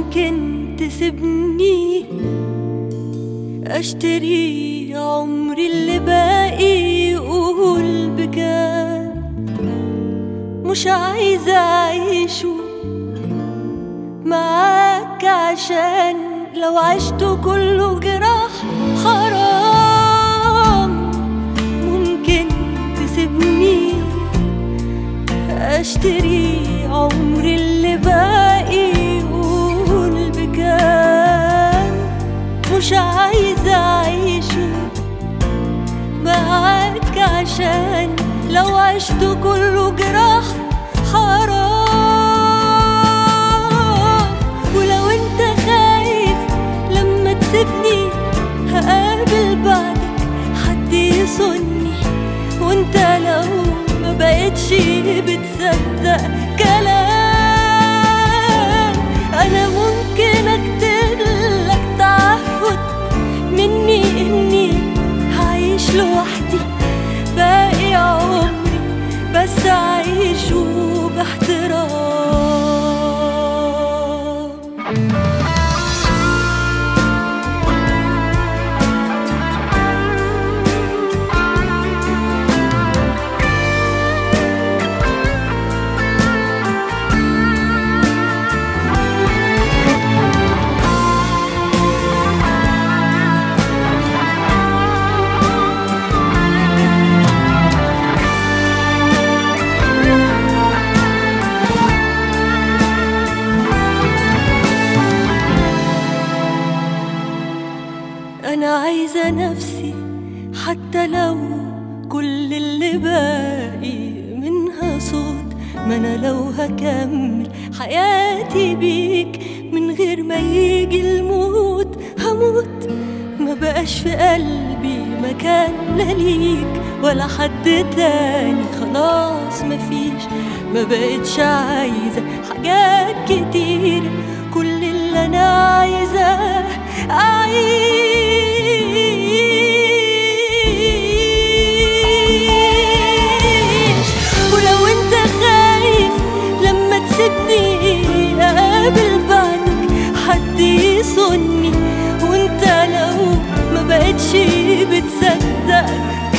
ممكن تسيبني اشتري عمري اللي باقي؟ قول بكام؟ مش عايزة اعيشه معاك، عشان لو عشته كله جراح حرام. ممكن تسيبني اشتري عمري اللي باقي؟ قول بكام؟ مش عايزة اعيشه معاك، عشان لو عشته كله جراح حرام. ولو انت خايف لما تسيبني هقابل بعدك حد يصني، وانت لو ما بقتش بتصدق كلام، انا ممكن اكتب لك تعهد مني اني هعيش لوحدي باقي عمري، بس اعيشه باحترام. أنا عايزة نفسي حتى لو كل اللي باقي منها صوت، ما أنا لو هكمل حياتي بيك من غير ما يجي الموت هموت. ما بقاش في قلبي مكان لا ليك ولا حد تاني، خلاص مفيش. ما بقتش عايزة حاجات كتير، كل اللي أنا عايزاه أعيش. ولو انت خايف لما تسيبني اقابل بعدك حد يصني، وانت لو ما بقتش بتصدق